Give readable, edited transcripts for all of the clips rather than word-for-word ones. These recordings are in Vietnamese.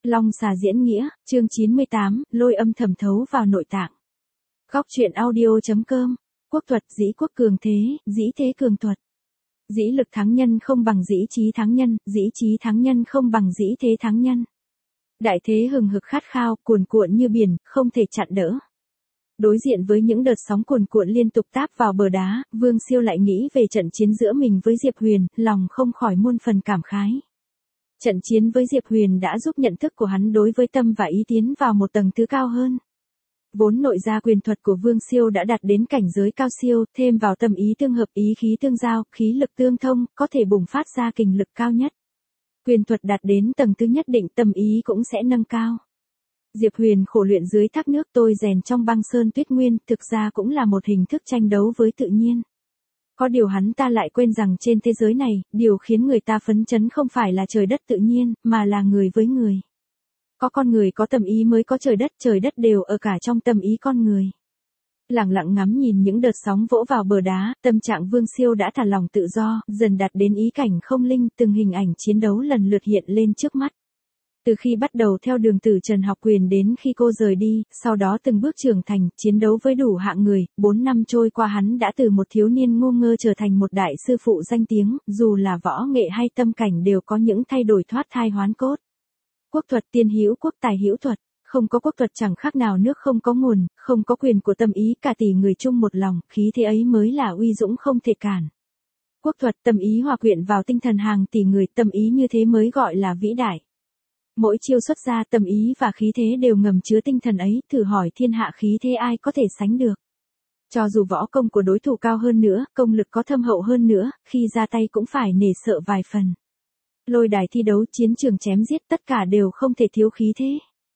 Long xà diễn nghĩa, chương 98, lôi âm thẩm thấu vào nội tạng. Góc truyện audio.com. Quốc thuật dĩ quốc cường thế, dĩ thế cường thuật. Dĩ lực thắng nhân không bằng dĩ trí thắng nhân, dĩ trí thắng nhân không bằng dĩ thế thắng nhân. Đại thế hừng hực khát khao, cuồn cuộn như biển, không thể chặn đỡ. Đối diện với những đợt sóng cuồn cuộn liên tục táp vào bờ đá, Vương Siêu lại nghĩ về trận chiến giữa mình với Diệp Huyền, lòng không khỏi muôn phần cảm khái. Trận chiến với Diệp Huyền đã giúp nhận thức của hắn đối với tâm và ý tiến vào một tầng thứ cao hơn. Vốn nội gia quyền thuật của Vương Siêu đã đạt đến cảnh giới cao siêu, thêm vào tâm ý tương hợp, ý khí tương giao, khí lực tương thông, có thể bùng phát ra kình lực cao nhất. Quyền thuật đạt đến tầng thứ nhất định, tâm ý cũng sẽ nâng cao. Diệp Huyền khổ luyện dưới thác nước, tôi rèn trong băng sơn tuyết nguyên, thực ra cũng là một hình thức tranh đấu với tự nhiên. Có điều hắn ta lại quên rằng trên thế giới này, điều khiến người ta phấn chấn không phải là trời đất tự nhiên, mà là người với người. Có con người có tâm ý mới có trời đất đều ở cả trong tâm ý con người. Lặng lặng ngắm nhìn những đợt sóng vỗ vào bờ đá, tâm trạng Vương Siêu đã thả lỏng tự do, dần đạt đến ý cảnh không linh, từng hình ảnh chiến đấu lần lượt hiện lên trước mắt. Từ khi bắt đầu theo đường Tử Trần học quyền đến khi cô rời đi, sau đó từng bước trưởng thành, chiến đấu với đủ hạng người, 4 năm trôi qua hắn đã từ một thiếu niên ngu ngơ trở thành một đại sư phụ danh tiếng, dù là võ nghệ hay tâm cảnh đều có những thay đổi thoát thai hoán cốt. Quốc thuật tiên hữu quốc tài hữu thuật, không có quốc thuật chẳng khác nào nước không có nguồn, không có quyền của tâm ý, cả tỷ người chung một lòng, khí thế ấy mới là uy dũng không thể cản. Quốc thuật tâm ý hòa quyện vào tinh thần hàng tỷ người, tâm ý như thế mới gọi là vĩ đại. Mỗi chiêu xuất ra tâm ý và khí thế đều ngầm chứa tinh thần ấy, thử hỏi thiên hạ khí thế ai có thể sánh được. Cho dù võ công của đối thủ cao hơn nữa, công lực có thâm hậu hơn nữa, khi ra tay cũng phải nể sợ vài phần. Lôi đài thi đấu, chiến trường chém giết, tất cả đều không thể thiếu khí thế.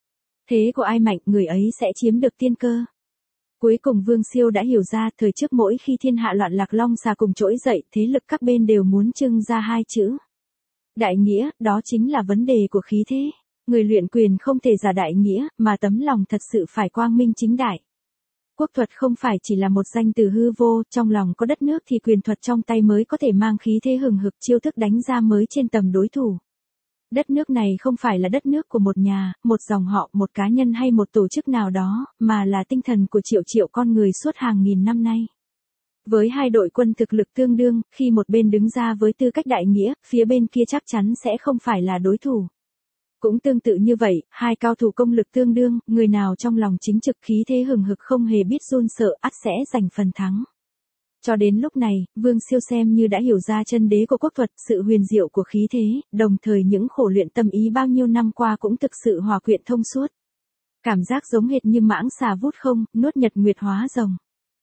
Thế của ai mạnh, người ấy sẽ chiếm được tiên cơ. Cuối cùng Vương Siêu đã hiểu ra, thời trước mỗi khi thiên hạ loạn lạc long xà cùng trỗi dậy, thế lực các bên đều muốn trưng ra hai chữ. Đại nghĩa, đó chính là vấn đề của khí thế. Người luyện quyền không thể giả đại nghĩa, mà tấm lòng thật sự phải quang minh chính đại. Quốc thuật không phải chỉ là một danh từ hư vô, trong lòng có đất nước thì quyền thuật trong tay mới có thể mang khí thế hừng hực, chiêu thức đánh ra mới trên tầm đối thủ. Đất nước này không phải là đất nước của một nhà, một dòng họ, một cá nhân hay một tổ chức nào đó, mà là tinh thần của triệu triệu con người suốt hàng nghìn năm nay. Với hai đội quân thực lực tương đương, khi một bên đứng ra với tư cách đại nghĩa, phía bên kia chắc chắn sẽ không phải là đối thủ. Cũng tương tự như vậy, hai cao thủ công lực tương đương, người nào trong lòng chính trực khí thế hừng hực không hề biết run sợ, ắt sẽ giành phần thắng. Cho đến lúc này, Vương Siêu xem như đã hiểu ra chân đế của quốc thuật, sự huyền diệu của khí thế, đồng thời những khổ luyện tâm ý bao nhiêu năm qua cũng thực sự hòa quyện thông suốt. Cảm giác giống hệt như mãng xà vút không, nuốt nhật nguyệt hóa rồng.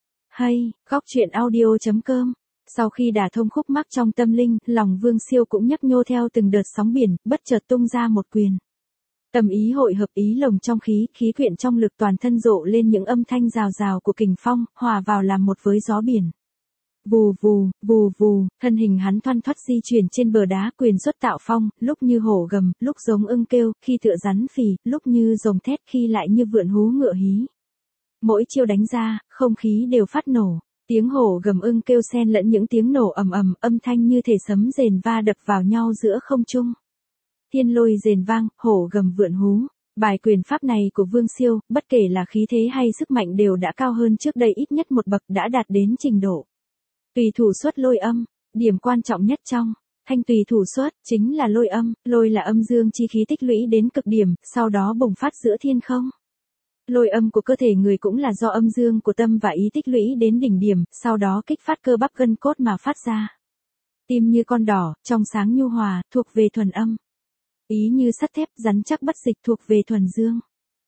Hay, góc truyện audio.com. Sau khi đả thông khúc mắc trong tâm linh, lòng Vương Siêu cũng nhấp nhô theo từng đợt sóng biển, bất chợt tung ra một quyền. Tâm ý hội hợp ý lồng trong khí quyện trong lực, toàn thân rộ lên những âm thanh rào rào của kình phong, hòa vào làm một với gió biển. Vù vù, vù vù, thân hình hắn thoăn thoắt di chuyển trên bờ đá, quyền xuất tạo phong, lúc như hổ gầm, lúc giống ưng kêu, khi tựa rắn phì, lúc như rồng thét, khi lại như vượn hú ngựa hí. Mỗi chiêu đánh ra, không khí đều phát nổ. Tiếng hổ gầm ưng kêu xen lẫn những tiếng nổ ầm ầm, âm thanh như thể sấm rền va đập vào nhau giữa không trung. Thiên lôi rền vang, hổ gầm vượn hú. Bài quyền pháp này của Vương Siêu, bất kể là khí thế hay sức mạnh đều đã cao hơn trước đây ít nhất một bậc, đã đạt đến trình độ tùy thủ xuất lôi âm. Điểm quan trọng nhất trong thanh tùy thủ xuất chính là lôi âm. Lôi là âm dương chi khí tích lũy đến cực điểm, sau đó bùng phát giữa thiên không. Lôi âm của cơ thể người cũng là do âm dương của tâm và ý tích lũy đến đỉnh điểm, sau đó kích phát cơ bắp gân cốt mà phát ra. Tim như con đỏ, trong sáng nhu hòa, thuộc về thuần âm. Ý như sắt thép, rắn chắc bất dịch, thuộc về thuần dương.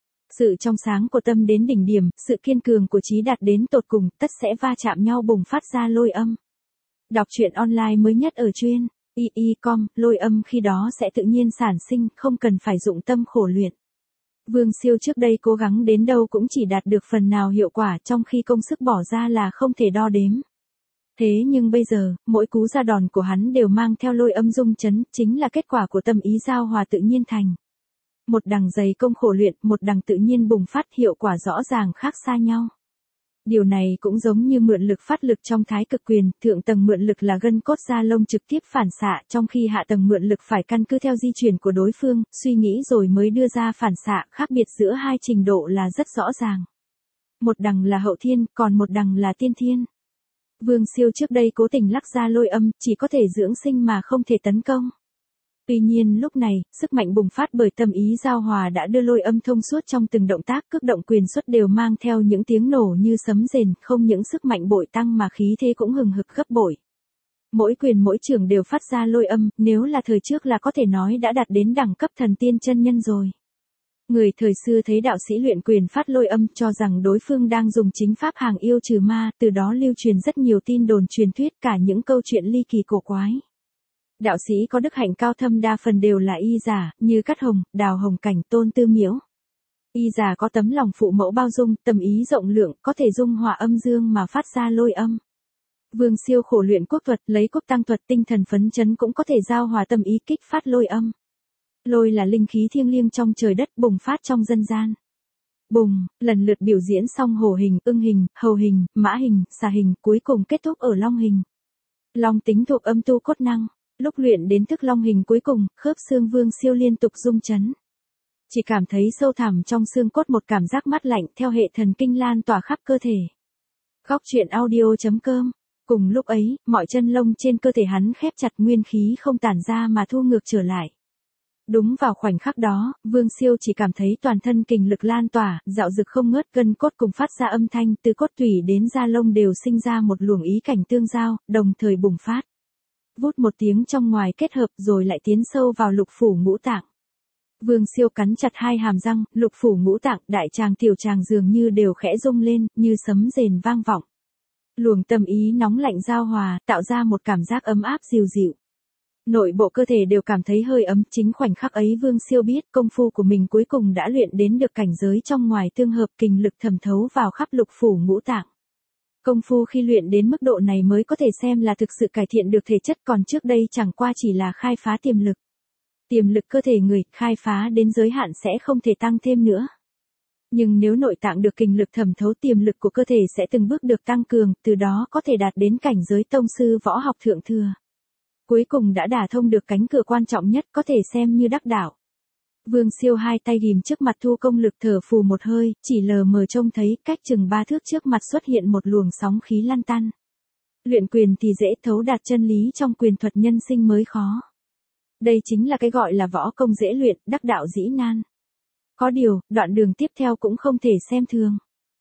Sự trong sáng của tâm đến đỉnh điểm, sự kiên cường của trí đạt đến tột cùng, tất sẽ va chạm nhau bùng phát ra lôi âm. Đọc truyện online mới nhất ở truyện y.com, lôi âm khi đó sẽ tự nhiên sản sinh, không cần phải dụng tâm khổ luyện. Vương Siêu trước đây cố gắng đến đâu cũng chỉ đạt được phần nào hiệu quả, trong khi công sức bỏ ra là không thể đo đếm. Thế nhưng bây giờ, mỗi cú ra đòn của hắn đều mang theo lôi âm rung chấn, chính là kết quả của tâm ý giao hòa tự nhiên thành. Một đằng dày công khổ luyện, một đằng tự nhiên bùng phát, hiệu quả rõ ràng khác xa nhau. Điều này cũng giống như mượn lực phát lực trong thái cực quyền, thượng tầng mượn lực là gân cốt da lông trực tiếp phản xạ, trong khi hạ tầng mượn lực phải căn cứ theo di chuyển của đối phương, suy nghĩ rồi mới đưa ra phản xạ, khác biệt giữa hai trình độ là rất rõ ràng. Một đằng là hậu thiên, còn một đằng là tiên thiên. Vương Siêu trước đây cố tình lắc ra lôi âm, chỉ có thể dưỡng sinh mà không thể tấn công. Tuy nhiên lúc này, sức mạnh bùng phát bởi tâm ý giao hòa đã đưa lôi âm thông suốt trong từng động tác, cước động quyền xuất đều mang theo những tiếng nổ như sấm rền, không những sức mạnh bội tăng mà khí thế cũng hừng hực gấp bội. Mỗi quyền mỗi chưởng đều phát ra lôi âm, nếu là thời trước là có thể nói đã đạt đến đẳng cấp thần tiên chân nhân rồi. Người thời xưa thấy đạo sĩ luyện quyền phát lôi âm cho rằng đối phương đang dùng chính pháp hàng yêu trừ ma, từ đó lưu truyền rất nhiều tin đồn truyền thuyết, cả những câu chuyện ly kỳ cổ quái. Đạo sĩ có đức hạnh cao thâm đa phần đều là y giả, như Cát Hồng, Đào Hồng Cảnh, Tôn Tư Miễu. Y giả có tấm lòng phụ mẫu bao dung, tâm ý rộng lượng, có thể dung hòa âm dương mà phát ra lôi âm. Vương Siêu khổ luyện quốc thuật, lấy quốc tăng thuật, tinh thần phấn chấn cũng có thể giao hòa tâm ý kích phát lôi âm. Lôi là linh khí thiêng liêng trong trời đất, bùng phát trong dân gian. Bùng, lần lượt biểu diễn xong hổ hình, ưng hình, hầu hình, mã hình, xà hình, cuối cùng kết thúc ở long hình. Long tính thuộc âm tu cốt năng. Lúc luyện đến thức long hình cuối cùng, khớp xương Vương Siêu liên tục rung chấn. Chỉ cảm thấy sâu thẳm trong xương cốt một cảm giác mát lạnh theo hệ thần kinh lan tỏa khắp cơ thể. Góc truyện audio.com. Cùng lúc ấy, mọi chân lông trên cơ thể hắn khép chặt, nguyên khí không tản ra mà thu ngược trở lại. Đúng vào khoảnh khắc đó, Vương Siêu chỉ cảm thấy toàn thân kình lực lan tỏa, dạo dực không ngớt, gân cốt cùng phát ra âm thanh, từ cốt tủy đến da lông đều sinh ra một luồng ý cảnh tương giao, đồng thời bùng phát. Vút một tiếng trong ngoài kết hợp rồi lại tiến sâu vào lục phủ ngũ tạng. Vương Siêu cắn chặt hai hàm răng, lục phủ ngũ tạng, đại tràng tiểu tràng dường như đều khẽ rung lên, như sấm rền vang vọng. Luồng tâm ý nóng lạnh giao hòa, tạo ra một cảm giác ấm áp dịu dịu. Nội bộ cơ thể đều cảm thấy hơi ấm, chính khoảnh khắc ấy Vương Siêu biết công phu của mình cuối cùng đã luyện đến được cảnh giới trong ngoài tương hợp, kình lực thẩm thấu vào khắp lục phủ ngũ tạng. Công phu khi luyện đến mức độ này mới có thể xem là thực sự cải thiện được thể chất, còn trước đây chẳng qua chỉ là khai phá tiềm lực. Tiềm lực cơ thể người, khai phá đến giới hạn sẽ không thể tăng thêm nữa. Nhưng nếu nội tạng được kình lực thẩm thấu, tiềm lực của cơ thể sẽ từng bước được tăng cường, từ đó có thể đạt đến cảnh giới tông sư võ học thượng thừa. Cuối cùng đã đả thông được cánh cửa quan trọng nhất, có thể xem như đắc đạo. Vương Siêu hai tay ghim trước mặt thu công lực, thở phù một hơi, chỉ lờ mờ trông thấy cách chừng 3 thước trước mặt xuất hiện một luồng sóng khí lăn tăn. Luyện quyền thì dễ, thấu đạt chân lý trong quyền thuật nhân sinh mới khó. Đây chính là cái gọi là võ công dễ luyện, đắc đạo dĩ nan. Có điều, đoạn đường tiếp theo cũng không thể xem thường.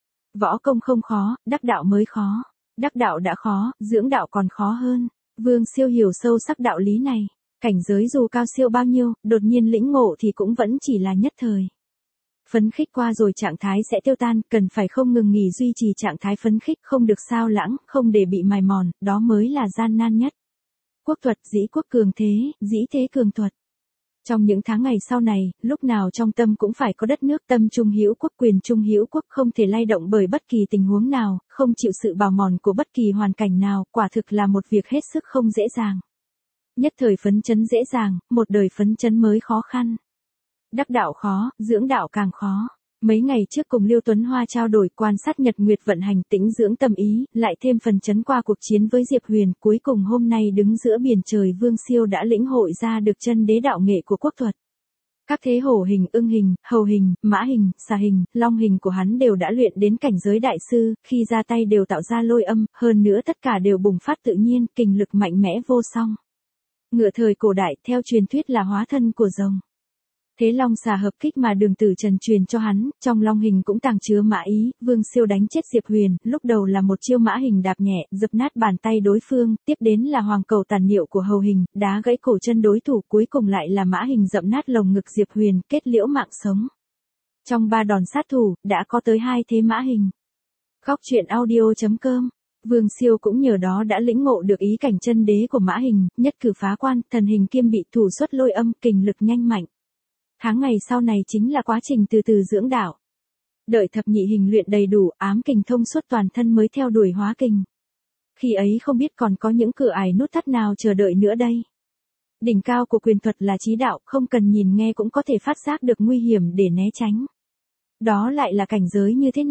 Võ công không khó, đắc đạo mới khó. Đắc đạo đã khó, dưỡng đạo còn khó hơn. Vương Siêu hiểu sâu sắc đạo lý này. Cảnh giới dù cao siêu bao nhiêu, đột nhiên lĩnh ngộ thì cũng vẫn chỉ là nhất thời. Phấn khích qua rồi trạng thái sẽ tiêu tan, cần phải không ngừng nghỉ duy trì trạng thái phấn khích, không được sao lãng, không để bị mài mòn, đó mới là gian nan nhất. Quốc thuật, dĩ quốc cường thế, dĩ thế cường thuật. Trong những tháng ngày sau này, lúc nào trong tâm cũng phải có đất nước, tâm trung hữu quốc, quyền trung hữu quốc, không thể lay động bởi bất kỳ tình huống nào, không chịu sự bào mòn của bất kỳ hoàn cảnh nào, quả thực là một việc hết sức không dễ dàng. Nhất thời phấn chấn dễ dàng, một đời phấn chấn mới khó khăn. Đắc đạo khó, dưỡng đạo càng khó. Mấy ngày trước cùng Liêu Tuấn Hoa trao đổi, quan sát nhật nguyệt vận hành, tĩnh dưỡng tâm ý, lại thêm phần chấn qua cuộc chiến với Diệp Huyền, cuối cùng hôm nay đứng giữa biển trời, Vương Siêu đã lĩnh hội ra được chân đế đạo nghệ của quốc thuật. Các thế hổ hình, ưng hình, hầu hình, mã hình, xà hình, long hình của hắn đều đã luyện đến cảnh giới đại sư, khi ra tay đều tạo ra lôi âm, hơn nữa tất cả đều bùng phát tự nhiên, kình lực mạnh mẽ vô song. Ngựa thời cổ đại theo truyền thuyết là hóa thân của rồng. Thế long xà hợp kích mà Đường Tử Trần truyền cho hắn, trong long hình cũng tàng chứa mã ý, Vương Siêu đánh chết Diệp Huyền, lúc đầu là một chiêu mã hình đạp nhẹ, dập nát bàn tay đối phương, tiếp đến là hoàng cầu tàn niệu của hầu hình, đá gãy cổ chân đối thủ, cuối cùng lại là mã hình dậm nát lồng ngực Diệp Huyền, kết liễu mạng sống. Trong 3 đòn sát thủ, đã có tới 2 thế mã hình. Góc truyện audio.com. Vương Siêu cũng nhờ đó đã lĩnh ngộ được ý cảnh chân đế của mã hình, nhất cử phá quan, thần hình kiêm bị, thủ xuất lôi âm, kình lực nhanh mạnh. Tháng ngày sau này chính là quá trình từ từ dưỡng đạo. Đợi thập nhị hình luyện đầy đủ, ám kình thông suốt toàn thân mới theo đuổi hóa kình. Khi ấy không biết còn có những cửa ải nút thắt nào chờ đợi nữa đây. Đỉnh cao của quyền thuật là chí đạo, không cần nhìn nghe cũng có thể phát giác được nguy hiểm để né tránh. Đó lại là cảnh giới như thế nào?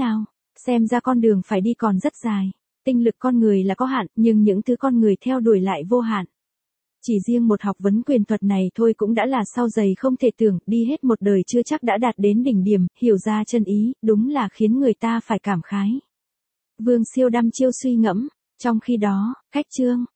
Xem ra con đường phải đi còn rất dài. Tinh lực con người là có hạn, nhưng những thứ con người theo đuổi lại vô hạn. Chỉ riêng một học vấn quyền thuật này thôi cũng đã là sao dày không thể tưởng, đi hết một đời chưa chắc đã đạt đến đỉnh điểm, hiểu ra chân ý, đúng là khiến người ta phải cảm khái. Vương Siêu đăm chiêu suy ngẫm, trong khi đó, Khách Trương,